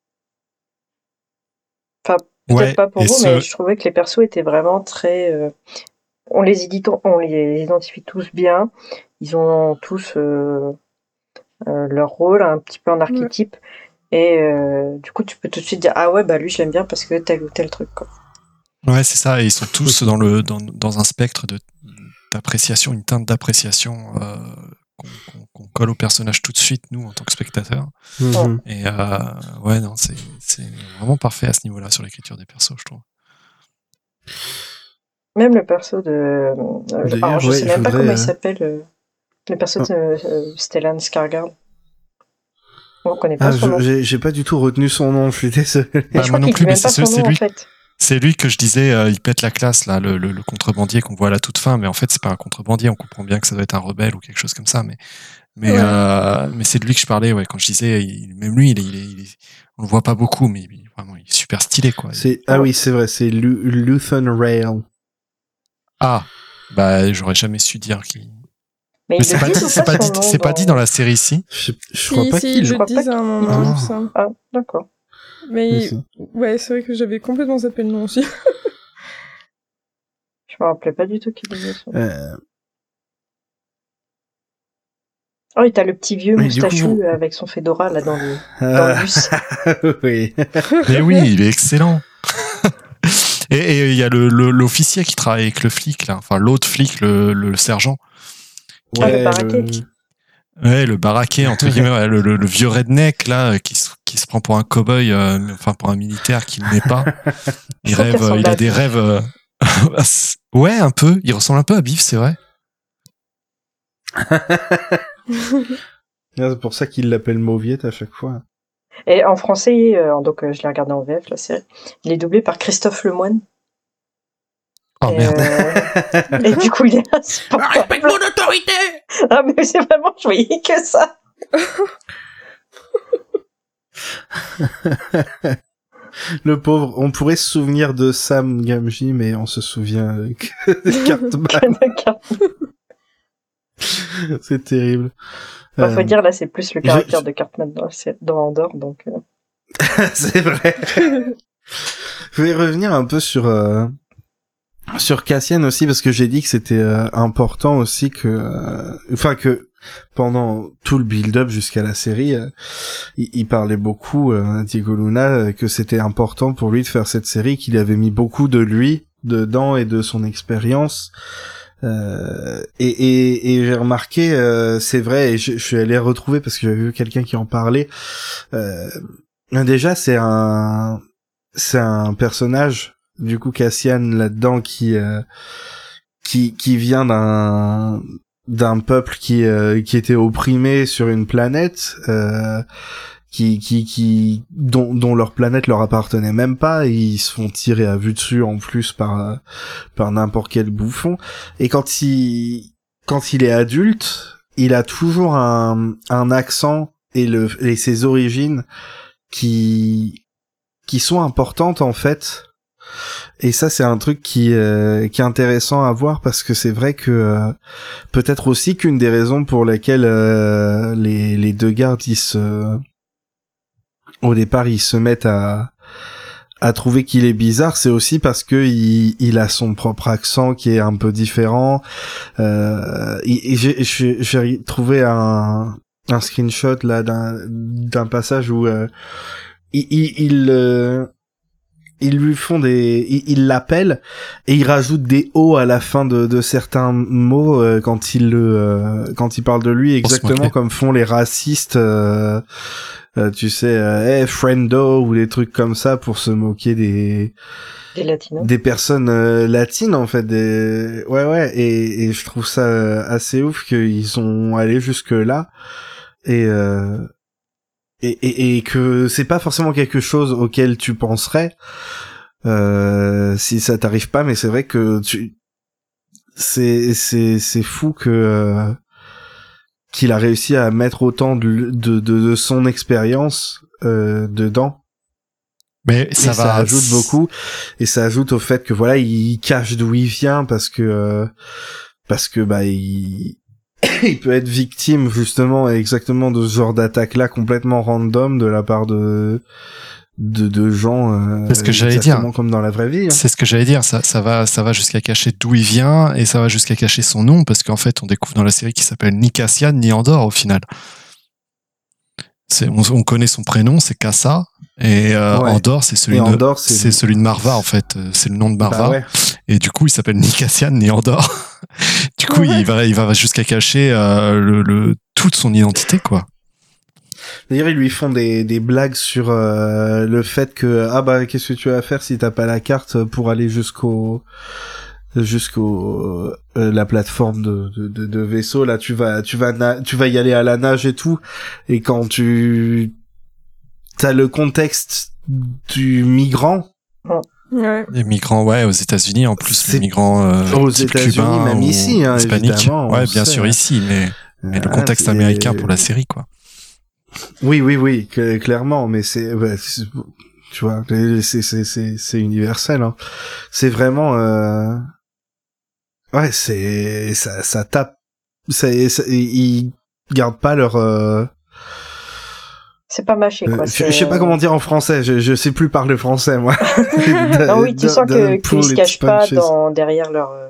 Enfin, peut-être pas pour vous, mais je trouvais que les persos étaient vraiment très... on les identifie tous bien. Ils ont tous leur rôle, un petit peu en archétype. Et du coup, tu peux tout de suite dire, ah ouais, bah lui, je l'aime bien parce que tel ou tel truc, quoi. Ouais, c'est ça. Et ils sont tous dans un spectre d'appréciation, une teinte d'appréciation qu'on colle au personnage tout de suite, nous, en tant que spectateurs. Mhm. Et ouais, non, c'est vraiment parfait à ce niveau-là sur l'écriture des persos, je trouve. Même le perso de... alors, je sais même pas comment il s'appelle, le perso de Stellan Skarsgård. On connaît pas son nom. J'ai pas du tout retenu son nom, je suis désolé. Moi non plus, mais c'est lui. En fait. C'est lui que je disais, il pète la classe, là, le contrebandier qu'on voit à la toute fin, mais en fait, c'est pas un contrebandier, on comprend bien que ça doit être un rebelle ou quelque chose comme ça, mais c'est de lui que je parlais, ouais, quand je disais, même lui, on le voit pas beaucoup, mais vraiment, il est super stylé, quoi. Ah oui, c'est vrai, c'est Luthen Rail. Ah, bah, j'aurais jamais su dire qui. Mais c'est pas dit dans la série ici. Je crois pas qu'il le dise à un moment, il me semble. Ah, d'accord. Mais ouais, c'est vrai que j'avais complètement zappé le nom aussi. Je me rappelais pas du tout qu'il disait ça. Oh, et t'as le petit vieux moustachu avec son fedora là dans le bus. Oui. Mais oui, il est excellent. Et il y a l'officier qui travaille avec le flic là, enfin l'autre flic, le sergent. Le baraquet. Ouais, le baraqué, entre guillemets, ouais, le vieux redneck, là, qui se prend pour un cow-boy, enfin, pour un militaire qui ne l'est pas. Il Je trouve qu'il rêve, ressemble il à a des Biff. rêves, ouais, un peu. Il ressemble un peu à Biff, c'est vrai. C'est pour ça qu'il l'appelle Mauviette à chaque fois. Et en français, donc je l'ai regardé en VF, la série, il est doublé par Christophe Lemoine. Oh, Et, merde. et du coup, il est insupportable. Respecte mon autorité! Ah, mais c'est vraiment, je voyais que ça. Le pauvre, on pourrait se souvenir de Sam Gamgee, mais on se souvient que de Cartman. C'est terrible. Faut dire, là, c'est plus le caractère je- de Cartman dans Andorre, donc... C'est vrai. Je vais revenir un peu sur Cassian aussi, parce que j'ai dit que c'était important aussi que pendant tout le build-up jusqu'à la série, il parlait beaucoup, Diego Luna, que c'était important pour lui de faire cette série, qu'il avait mis beaucoup de lui dedans et de son expérience. Et j'ai remarqué, c'est vrai, et je suis allé retrouver parce que j'avais vu quelqu'un qui en parlait. Déjà, c'est un personnage, du coup, Cassian là-dedans qui vient d'un peuple qui était opprimé sur une planète, dont leur planète leur appartenait même pas, et ils se font tirer à vue dessus en plus par n'importe quel bouffon. Et quand il est adulte, il a toujours un accent et ses origines qui sont importantes en fait. Et ça, c'est un truc qui est intéressant à voir, parce que c'est vrai que peut-être aussi qu'une des raisons pour lesquelles les deux gardes au départ ils se mettent à trouver qu'il est bizarre, c'est aussi parce que il a son propre accent qui est un peu différent. J'ai trouvé un screenshot là d'un passage où ils lui font ils l'appellent et ils rajoutent des O à la fin de certains mots quand il parle de lui, exactement comme font les racistes, tu sais, hey friendo ou des trucs comme ça, pour se moquer des latinos, des personnes latines en fait, ouais, et je trouve ça assez ouf qu'ils sont allés jusque là, et que c'est pas forcément quelque chose auquel tu penserais si ça t'arrive pas, mais c'est vrai que c'est fou que qu'il a réussi à mettre autant de son expérience dedans. Mais ça ajoute beaucoup, et ça ajoute au fait que voilà, il cache d'où il vient, parce que bah il peut être victime justement exactement de ce genre d'attaque là complètement random de la part de gens, c'est ce que j'allais dire, comme dans la vraie vie, hein. C'est ce que j'allais dire, ça va jusqu'à cacher d'où il vient, et ça va jusqu'à cacher son nom, parce qu'en fait on découvre dans la série qu'il s'appelle ni Cassian ni Andor au final. On connaît son prénom, c'est Kassa, et ouais. Andor c'est celui de Marva en fait, c'est le nom de Marva, ouais. Et du coup il s'appelle ni Cassian ni Andor. Du coup il va jusqu'à cacher toute son identité, quoi. D'ailleurs, ils lui font des blagues sur le fait que qu'est-ce que tu vas faire si t'as pas la carte pour aller jusqu'au la plateforme de vaisseau, là tu vas y aller à la nage et tout, et quand t'as le contexte du migrant. Ouais. Les migrants, ouais, aux États-Unis en plus, les migrants aux États-Unis, même ici, hein, hispaniques, ouais, bien sûr hein. Ici, mais le contexte américain pour la série, quoi. Oui, clairement, mais tu vois, c'est universel, hein. C'est vraiment, ouais, ça tape, ils gardent pas leur, c'est pas mâché, quoi. Je sais pas comment dire en français, je sais plus parler français, moi. Non, oui, tu sens qu'ils se cachent pas derrière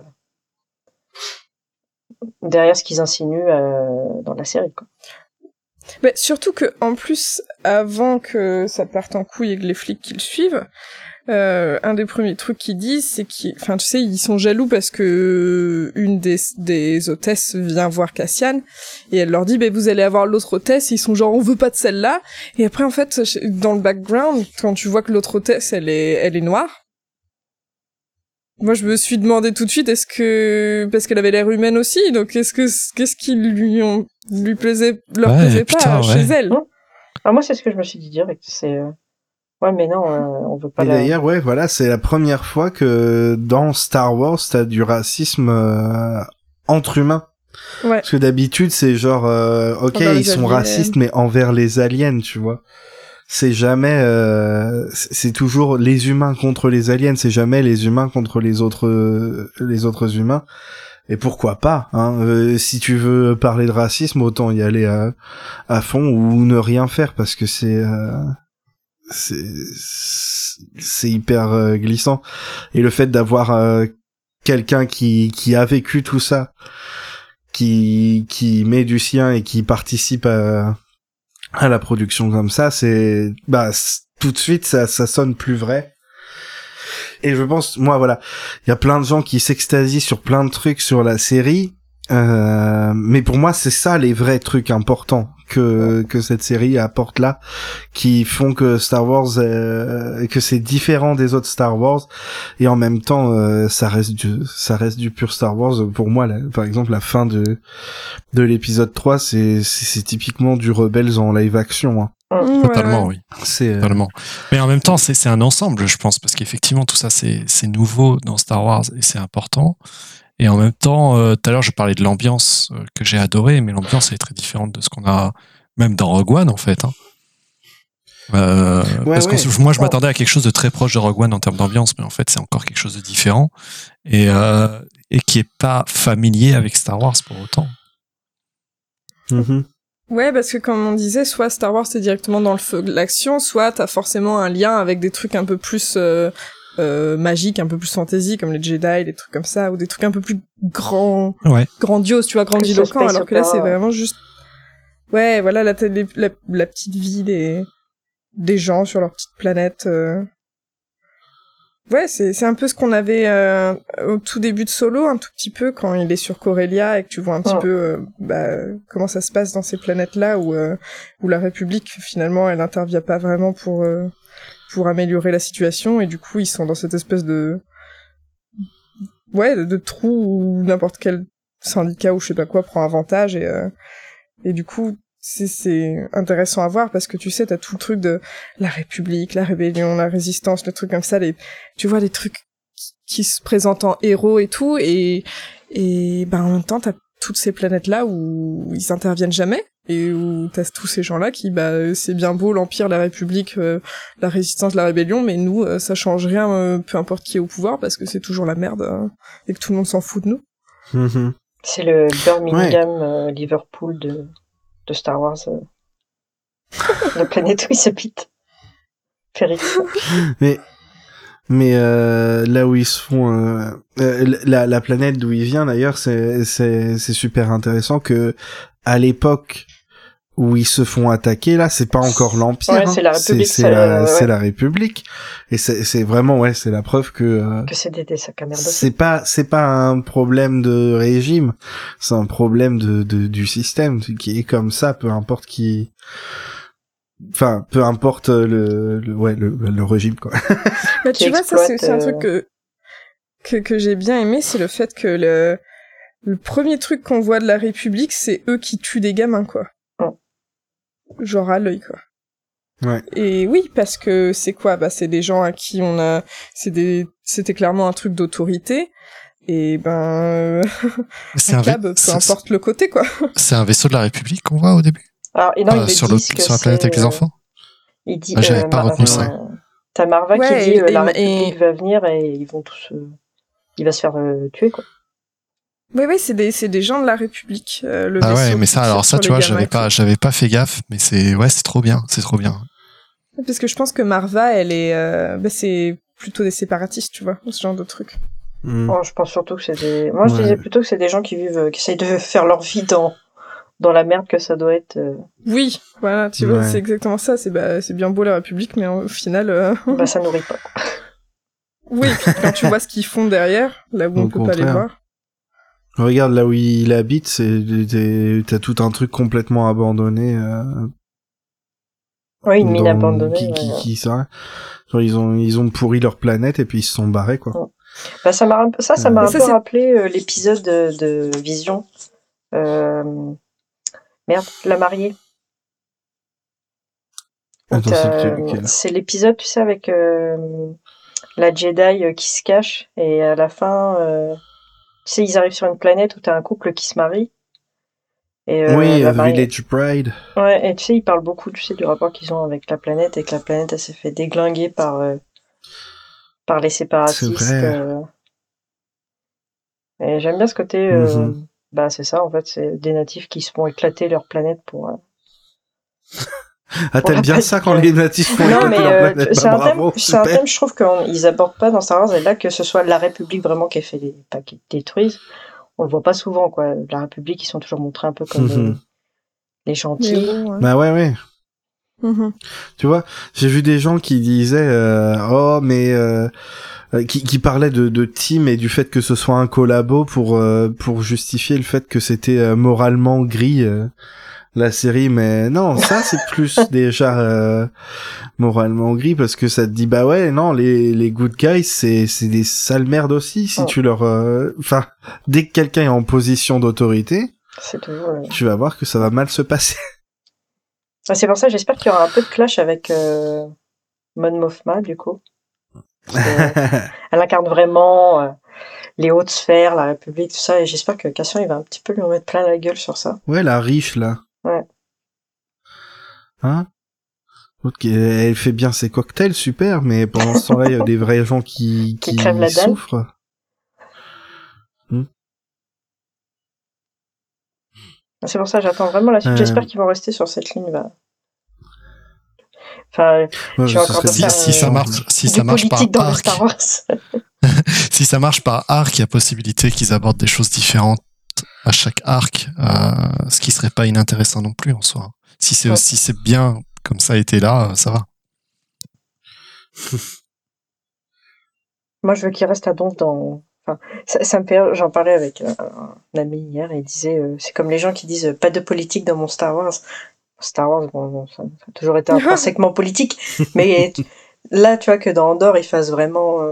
ce qu'ils insinuent dans la série, quoi. Mais surtout que, en plus, avant que ça parte en couille et que les flics qui le suivent, un des premiers trucs qu'ils disent, c'est enfin, tu sais, ils sont jaloux parce que une des hôtesses vient voir Cassian et elle leur dit, vous allez avoir l'autre hôtesse, et ils sont genre, on veut pas de celle-là. Et après, en fait, dans le background, quand tu vois que l'autre hôtesse, elle est noire, moi, je me suis demandé tout de suite, parce qu'elle avait l'air humaine aussi, donc qu'est-ce qui leur plaisait pas chez elle? Ah, moi, c'est ce que je me suis dit direct, c'est, ouais, mais non, on veut pas Et d'ailleurs, ouais, voilà, c'est la première fois que dans Star Wars, t'as du racisme entre humains. Ouais. Parce que d'habitude, c'est genre, ok, ils sont racistes, mais envers les aliens, tu vois. C'est jamais, c'est toujours les humains contre les aliens, c'est jamais les humains contre les autres humains. Et pourquoi pas, hein, si tu veux parler de racisme, autant y aller à fond ou ne rien faire, parce que c'est hyper glissant. Et le fait d'avoir quelqu'un qui a vécu tout ça, qui met du sien et qui participe à la production comme ça, c'est tout de suite ça sonne plus vrai. Et je pense, moi voilà, il y a plein de gens qui s'extasient sur plein de trucs sur la série, mais pour moi c'est ça les vrais trucs importants que cette série apporte là, qui font que Star Wars que c'est différent des autres Star Wars, et en même temps ça reste du pur Star Wars. Pour moi par exemple la fin de l'épisode 3 c'est typiquement du Rebels en live action, hein. Totalement, oui. Totalement. Mais en même temps, c'est un ensemble, je pense, parce qu'effectivement, tout ça, c'est nouveau dans Star Wars et c'est important. Et en même temps, tout à l'heure, je parlais de l'ambiance que j'ai adorée, mais l'ambiance est très différente de ce qu'on a même dans Rogue One, en fait. Hein. Parce que moi, je m'attendais à quelque chose de très proche de Rogue One en termes d'ambiance, mais en fait, c'est encore quelque chose de différent et qui est pas familier avec Star Wars pour autant. Mm-hmm. Ouais, parce que comme on disait, soit Star Wars c'est directement dans le feu de l'action, soit t'as forcément un lien avec des trucs un peu plus magiques, un peu plus fantasy, comme les Jedi, des trucs comme ça, ou des trucs un peu plus grandioses, tu vois, grandiloquents, alors que là c'est vraiment juste... Ouais, voilà, la petite vie des gens sur leur petite planète. Ouais, c'est un peu ce qu'on avait au tout début de Solo, un tout petit peu, quand il est sur Corellia et que tu vois un petit peu comment ça se passe dans ces planètes-là où la République, finalement, elle intervient pas vraiment pour améliorer la situation, et du coup, ils sont dans cette espèce de trou où n'importe quel syndicat ou je sais pas quoi prend avantage, et du coup, c'est intéressant à voir parce que tu sais, t'as tout le truc de la République, la rébellion, la résistance, le truc comme ça, tu vois des trucs qui se présentent en héros et tout, et en même temps t'as toutes ces planètes là où ils interviennent jamais, et où t'as tous ces gens là qui c'est bien beau l'Empire, la République, la résistance, la rébellion, mais nous ça change rien, peu importe qui est au pouvoir, parce que c'est toujours la merde, et que tout le monde s'en fout de nous. Mm-hmm. C'est le Birmingham Liverpool de Star Wars, la planète où ils s'habitent. Férix. Mais là où ils se font la planète d'où il vient d'ailleurs, c'est super intéressant que à l'époque où ils se font attaquer, là c'est pas encore l'Empire, ouais, c'est la République, c'est la République, et c'est vraiment c'est la preuve que c'est des sacs à merde. C'est pas un problème de régime, c'est un problème du système qui est comme ça, peu importe peu importe le régime, quoi. Bah, tu vois, ça c'est un truc que j'ai bien aimé, c'est le fait que le premier truc qu'on voit de la République, c'est eux qui tuent des gamins, quoi. Genre à l'œil, quoi. Ouais. Et oui, parce que c'est quoi? C'est des gens à qui c'était clairement un truc d'autorité. Et c'est un peu importe le côté, quoi. C'est un vaisseau de la République qu'on voit au début. Alors, non, sur la planète avec les enfants. Il dit, j'avais pas retenu ça. T'as Marva qui dit la République va venir et ils vont tous, il va se faire tuer, quoi. Oui, c'est des gens de la République. Mais ça, tu vois, j'avais pas fait gaffe, mais c'est trop bien. Parce que je pense que Marva, elle est, c'est plutôt des séparatistes, tu vois, ce genre de truc. Oh, je pense surtout que c'est des... Moi, je disais plutôt que c'est des gens qui essayent de faire leur vie dans la merde que ça doit être. Oui, voilà, tu vois, c'est exactement ça. C'est bien beau la République, mais au final... ça nourrit pas, quoi. Oui, puis quand tu vois ce qu'ils font derrière, là où on Au peut pas les contraire. voir. Regarde là où il habite, t'as tout un truc complètement abandonné. Oui, une mine abandonnée. Qui ça. Genre ils ont pourri leur planète et puis ils se sont barrés quoi. Ouais. Bah, ça m'a un peu Et ça, c'est- rappelé l'épisode de Vision. Merde, la mariée. Attends, c'est lequel? C'est l'épisode, tu sais, avec la Jedi qui se cache et à la fin, tu sais, ils arrivent sur une planète où t'as un couple qui se marie et Oui, la The mariée. Village Bride. Ouais, et tu sais, ils parlent beaucoup, tu sais, du rapport qu'ils ont avec la planète et que la planète, elle s'est fait déglinguer par les C'est séparatistes. vrai. Et j'aime bien ce côté. Mhm. Bah, c'est ça, en fait, c'est des natifs qui se font éclater leur planète pour. Ah, Pour la t'aimes bien ça quand planète. les natifs font Non, éclater mais leur planète? c'est Bah, un thème, bravo, c'est un super. thème, je trouve qu'ils abordent pas dans Star Wars, et là, que ce soit la République vraiment qui fait pas qui détruise, on le voit pas souvent, quoi. La République, ils sont toujours montrés un peu comme les Les gentils. héros, ouais. Bah ouais. Mhm. Tu vois, j'ai vu des gens qui disaient oh mais qui parlaient de Team et du fait que ce soit un collabo pour justifier le fait que c'était moralement gris la série, mais non, ça c'est plus déjà moralement gris parce que ça te dit bah ouais non les good guys c'est des sales merdes aussi si Ouais. tu leur enfin dès que quelqu'un est en position d'autorité, C'est toujours. tu vas voir que ça va mal se passer. Ah, c'est pour ça, j'espère qu'il y aura un peu de clash avec Mon Mothma, du coup. Parce que elle incarne vraiment les hautes sphères, la République, tout ça, et j'espère que Cassian, il va un petit peu lui en mettre plein la gueule sur ça. Ouais, la riche là. Ouais. Hein? Ok, elle fait bien ses cocktails, super, mais pendant ce temps-là, il y a des vrais gens qui crèvent la dalle. souffrent. C'est pour ça, j'attends vraiment la suite. J'espère qu'ils vont rester sur cette ligne. Enfin, ouais, j'ai encore de faire si ça marche, si du ça marche par politique dans le arc, Star Wars. si ça marche par arc, il y a possibilité qu'ils abordent des choses différentes à chaque arc, ce qui serait pas inintéressant non plus en soi. Si c'est Ouais. si c'est bien comme ça a été là, ça va. Moi, je veux qu'il reste à Donf dans. Enfin, ça me fait. J'en parlais avec un ami hier et il disait c'est comme les gens qui disent pas de politique dans mon Star Wars. Star Wars, bon, ça a toujours été intrinsèquement politique, mais là, tu vois que dans Andorre, ils fassent vraiment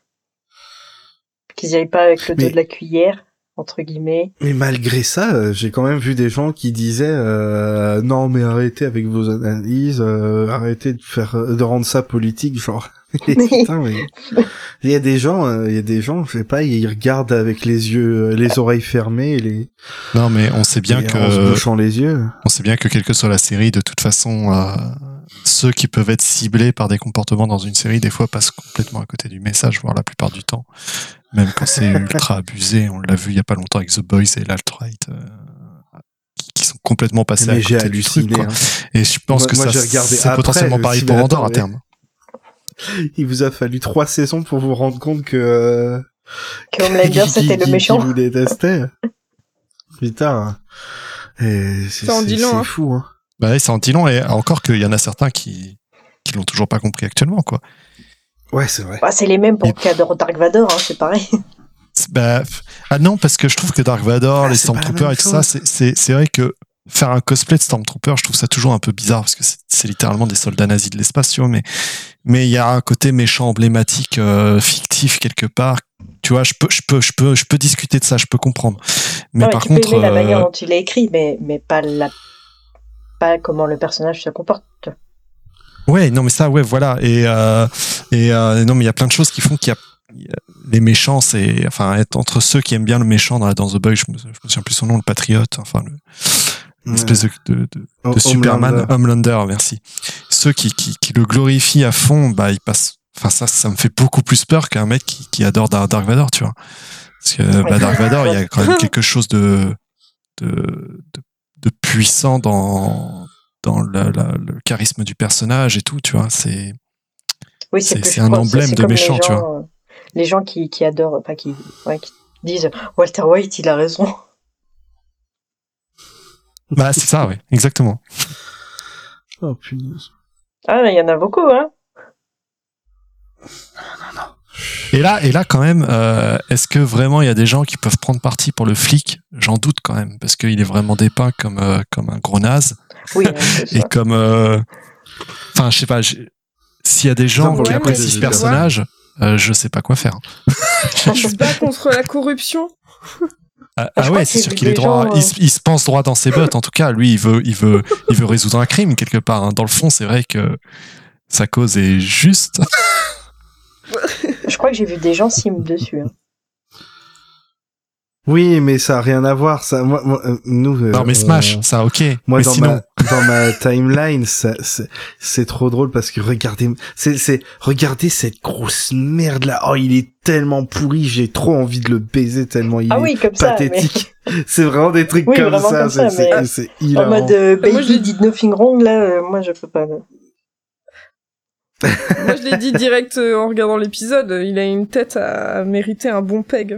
qu'ils y aillent pas avec le dos de la cuillère, entre guillemets. Mais malgré ça, j'ai quand même vu des gens qui disaient non mais arrêtez avec vos analyses, arrêtez de rendre ça politique, genre. Putain, mais il y a des gens, je sais pas, ils regardent avec les yeux, les oreilles fermées, et Non, mais on sait bien en se bouchant les yeux. On sait bien que quelle que soit la série, de toute façon, ceux qui peuvent être ciblés par des comportements dans une série, des fois passent complètement à côté du message, voire la plupart du temps. Même quand c'est ultra abusé, on l'a vu il y a pas longtemps avec The Boys et l'alt-right, qui sont complètement passés à côté du truc, quoi. Et je pense que moi, ça, c'est potentiellement pareil pour Andorre à terme. Il vous a fallu 3 saisons pour vous rendre compte que Homelander, c'était le méchant. Qui vous détestait. Putain. Ça en dit long, c'est fou, hein. Bah ouais, ça en dit long, et encore qu'il y en a certains qui l'ont toujours pas compris actuellement, quoi. Ouais, c'est vrai. Bah, c'est les mêmes pour qui adorent Dark Vador, hein, c'est pareil. Bah, non, parce que je trouve que Dark Vador, les Stormtroopers et tout ça, c'est vrai que faire un cosplay de Stormtrooper, je trouve ça toujours un peu bizarre parce que c'est littéralement des soldats nazis de l'espace, tu vois, mais il y a un côté méchant emblématique, fictif quelque part. Tu vois, je peux discuter de ça, je peux comprendre. Mais par tu contre, peux aimer la manière dont il est écrit, mais pas pas comment le personnage se comporte. Ouais, non, mais ça, ouais, voilà. Et non, mais il y a plein de choses qui font qu'il y a les méchants, c'est, enfin, être entre ceux qui aiment bien le méchant dans The Boys, je me souviens plus son nom, le patriote, enfin, l'espèce de Superman, Homelander, merci. Ceux qui le glorifient à fond, bah, ils passent, enfin, ça me fait beaucoup plus peur qu'un mec qui adore Dark Vador, tu vois. Parce que, bah, Dark Vador, il y a quand même quelque chose de puissant dans le charisme du personnage et tout, tu vois, c'est un emblème de méchant, tu vois. Les gens qui adorent, enfin qui disent Walter White, il a raison. Bah c'est ça, oui, exactement. Oh punaise. Ah, il y en a beaucoup, hein. Non. Et là, quand même, est-ce que vraiment il y a des gens qui peuvent prendre parti pour le flic? J'en doute quand même, parce qu'il est vraiment dépeint comme un gros naze. Oui, c'est Et ça. comme, enfin, je sais pas, s'il y a des gens Non, qui ouais, apprécient mais ce tu personnage, je sais pas quoi faire. Il se bat contre la corruption. Ah je crois ouais, que c'est j'ai sûr vu qu'il est des droit. gens, Il se pense droit dans ses bottes. En tout cas, lui, il veut résoudre un crime quelque part. Hein. Dans le fond, c'est vrai que sa cause est juste. Je crois que j'ai vu des gens sim dessus. Hein. Oui, mais ça a rien à voir. Ça, nous. Non, mais Smash, ça, ok. Moi, mais dans sinon, dans ma timeline, c'est trop drôle parce que regardez cette grosse merde là. Oh, il est tellement pourri, j'ai trop envie de le baiser tellement il Ah est oui, comme ça. Mais... pathétique. C'est vraiment des trucs Oui, comme vraiment ça. comme ça, mais C'est en hilarant. mode Moi, je l'ai Baby did nothing wrong, là, moi je peux pas. Là. Moi, je l'ai dit direct en regardant l'épisode. Il a une tête à mériter un bon peg.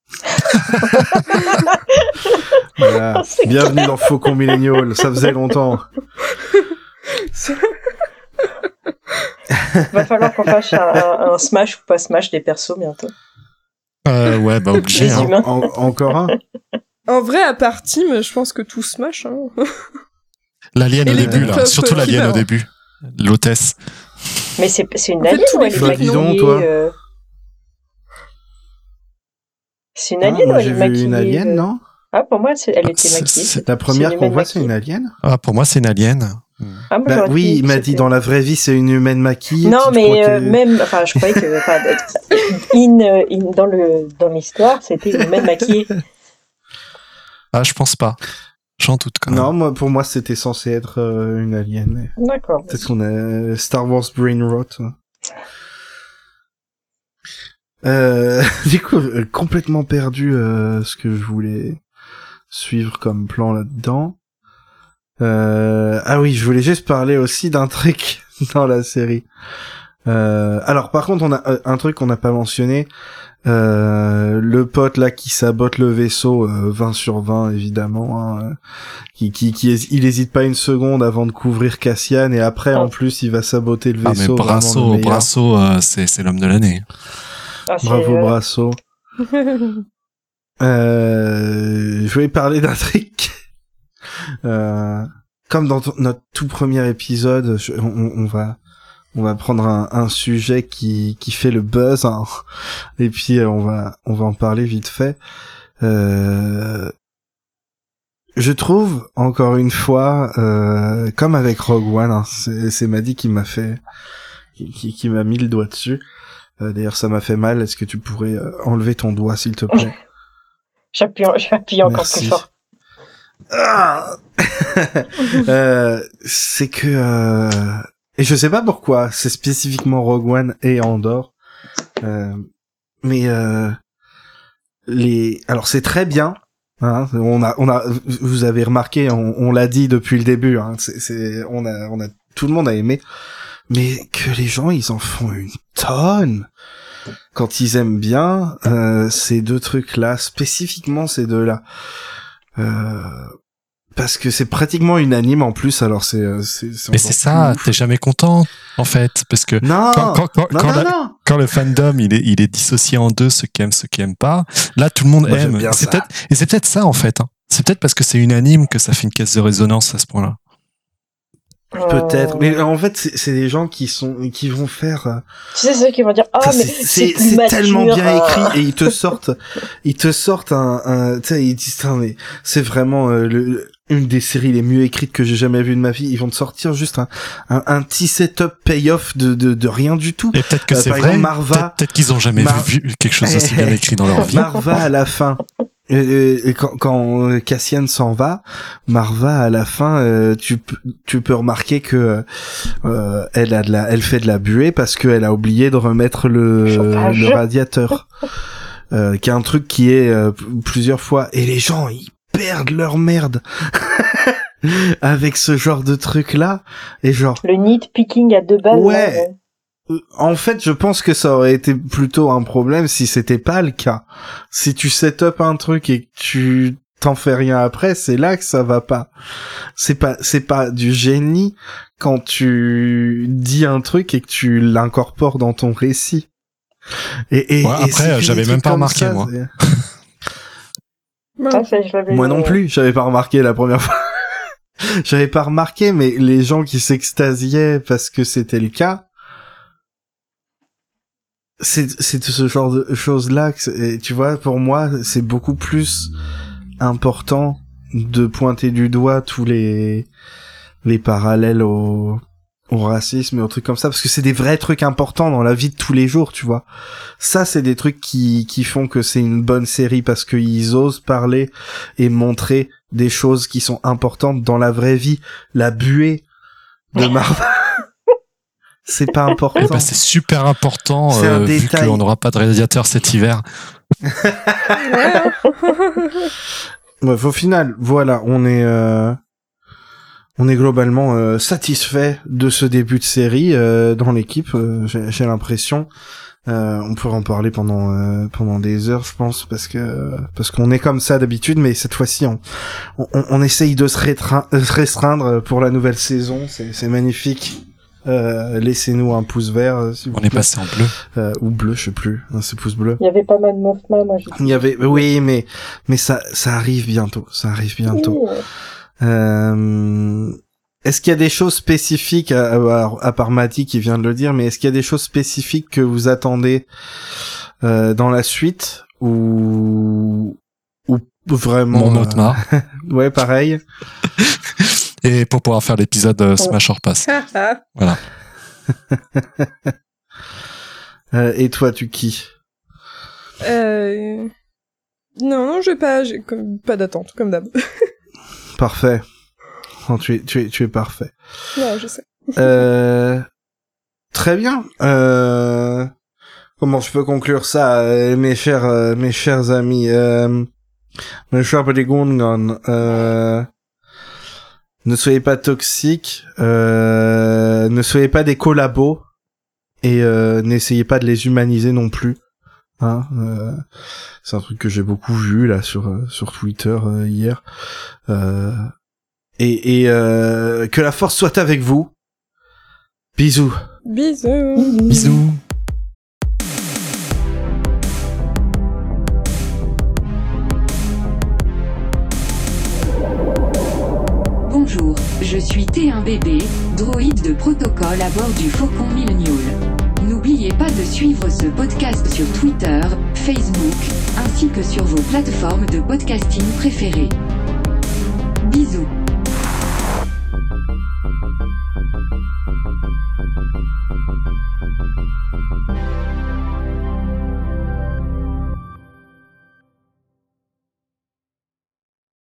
Voilà. C'est Bienvenue dans Faucon Millennial. Ça faisait longtemps. Va falloir qu'on fasse un smash ou pas smash des persos bientôt. ouais, bah obligé. Les Hein. humains. Encore un. En vrai, à part Team, je pense que tout smash. Hein. L'alien Et au les début, deux là. clubs Surtout l'alien killers. au début. L'hôtesse. Mais c'est une En fait, alien tous ou les elle est flics, dis donc, maquillée toi. C'est une alien ou Moi, elle j'ai est vu maquillée une alien, non? Ah, pour moi, elle était C'est- maquillée. c'est- La première une qu'on humaine voit, c'est une maquillée. alien. Ah, pour moi, c'est une alien. Ah, moi, Bah j'aurais oui, dit il que m'a dit c'était- dans la vraie vie, c'est une humaine maquillée. Non, tu mais crois que- même, enfin, je croyais que, dans l'histoire, c'était une humaine maquillée. Ah, je pense pas. J'en doute quand même. Non, moi, pour moi, c'était censé être une alien. D'accord. Peut-être qu'on a Star Wars Brain Rot. Du coup, complètement perdu ce que je voulais suivre comme plan là-dedans. Ah oui, je voulais juste parler aussi d'un truc dans la série. Alors, par contre, on a un truc qu'on n'a pas mentionné. Le pote là qui sabote le vaisseau, 20 sur 20 évidemment, hein, il hésite pas une seconde avant de couvrir Cassian et après en plus il va saboter le Ah, mais vaisseau. vraiment le meilleur. Brasso, c'est l'homme de l'année. Ah, c'est- Bravo Brasso. Je voulais parler d'un truc. Comme dans notre tout premier épisode, on va prendre un sujet qui fait le buzz, hein, et puis on va en parler vite fait. Je trouve encore une fois, comme avec Rogue One, hein, c'est Maddy qui m'a fait, qui m'a mis le doigt dessus. D'ailleurs, ça m'a fait mal. Est-ce que tu pourrais enlever ton doigt, s'il te plaît? J'appuie encore Merci. plus fort. Ah c'est que et je sais pas pourquoi c'est spécifiquement Rogue One et Andor, mais alors c'est très bien, hein, vous avez remarqué, on l'a dit depuis le début, hein, on a tout le monde a aimé, mais que les gens ils en font une tonne quand ils aiment bien ces deux trucs là, spécifiquement ces deux là. Parce que c'est pratiquement unanime en plus, alors c'est Mais encore c'est ça, plus ouf. t'es jamais content, en fait, parce que Non, non. quand le fandom il est dissocié en deux, ceux qui aiment pas, là tout le monde Moi, j'aime aime. bien C'est ça. peut-être ça en fait. Hein. C'est peut-être parce que c'est unanime que ça fait une caisse de résonance à ce point-là. Peut-être, mais en fait c'est des gens qui vont faire Tu sais, ceux qui vont dire, ah, mais c'est plus mature, tellement bien ah. écrit et ils te sortent un tu sais, ils disent putain, mais c'est vraiment une des séries les mieux écrites que j'ai jamais vues de ma vie. Ils vont te sortir juste un petit setup payoff de rien du tout. Et peut-être que c'est par vrai. exemple, Marva, Peut-être qu'ils ont jamais vu quelque chose aussi bien écrit dans leur vie. Marva à la fin. Et quand Cassian s'en va, Marva à la fin, tu peux remarquer que elle fait de la buée parce qu'elle a oublié de remettre le radiateur, qui est un truc qui est plusieurs fois. Et les gens ils perdent leur merde avec ce genre de truc là. Et genre Le nitpicking à 2 balles. Ouais. là, en fait, je pense que ça aurait été plutôt un problème si c'était pas le cas. Si tu set up un truc et que tu t'en fais rien après, c'est là que ça va pas. C'est pas du génie quand tu dis un truc et que tu l'incorpores dans ton récit. Et après, j'avais même pas remarqué, moi. Moi non plus, j'avais pas remarqué la première fois. J'avais pas remarqué, mais les gens qui s'extasiaient parce que c'était le cas, c'est ce genre de choses-là que, tu vois, pour moi, c'est beaucoup plus important de pointer du doigt tous les parallèles au racisme et aux trucs comme ça, parce que c'est des vrais trucs importants dans la vie de tous les jours, tu vois. Ça, c'est des trucs qui font que c'est une bonne série, parce qu'ils osent parler et montrer des choses qui sont importantes dans la vraie vie. La buée de Marvel, c'est pas important. Eh ben, c'est super important, c'est un vu détail. qu'on n'aura pas de radiateur cet hiver. Bref, au final, voilà, on est globalement satisfait de ce début de série dans l'équipe. J'ai l'impression. On pourrait en parler pendant des heures, je pense, parce qu'on est comme ça d'habitude, mais cette fois-ci on essaye de se restreindre pour la nouvelle saison. C'est magnifique. Laissez-nous un pouce vert, s'il vous plaît. On est passé en bleu. Ou bleu, je sais plus. C'est pouce bleu. Il y avait pas mal de Mothma, moi j'ai dit. Il y avait, oui, mais ça arrive bientôt. Ça arrive bientôt. Est-ce qu'il y a des choses spécifiques, à part Mati qui vient de le dire, mais est-ce qu'il y a des choses spécifiques que vous attendez dans la suite, ou vraiment Mon Mothma. Ouais, pareil. Et pour pouvoir faire l'épisode Smash or Pass. Voilà. Et toi, tu qui? Non, j'ai pas d'attente, comme d'hab. Parfait. Oh, tu es parfait. Ouais, je sais. Très bien. Comment je peux conclure ça, mes chers amis, mes chers petits Gungans, ne soyez pas toxiques, ne soyez pas des collabos, et n'essayez pas de les humaniser non plus. Hein, c'est un truc que j'ai beaucoup vu là sur Twitter hier. Et que la force soit avec vous. Bisous. Bisous. Bisous. Bonjour, je suis T1BB, droïde de protocole à bord du Faucon Millennial. N'oubliez pas de suivre ce podcast sur Twitter, Facebook, ainsi que sur vos plateformes de podcasting préférées. Bisous.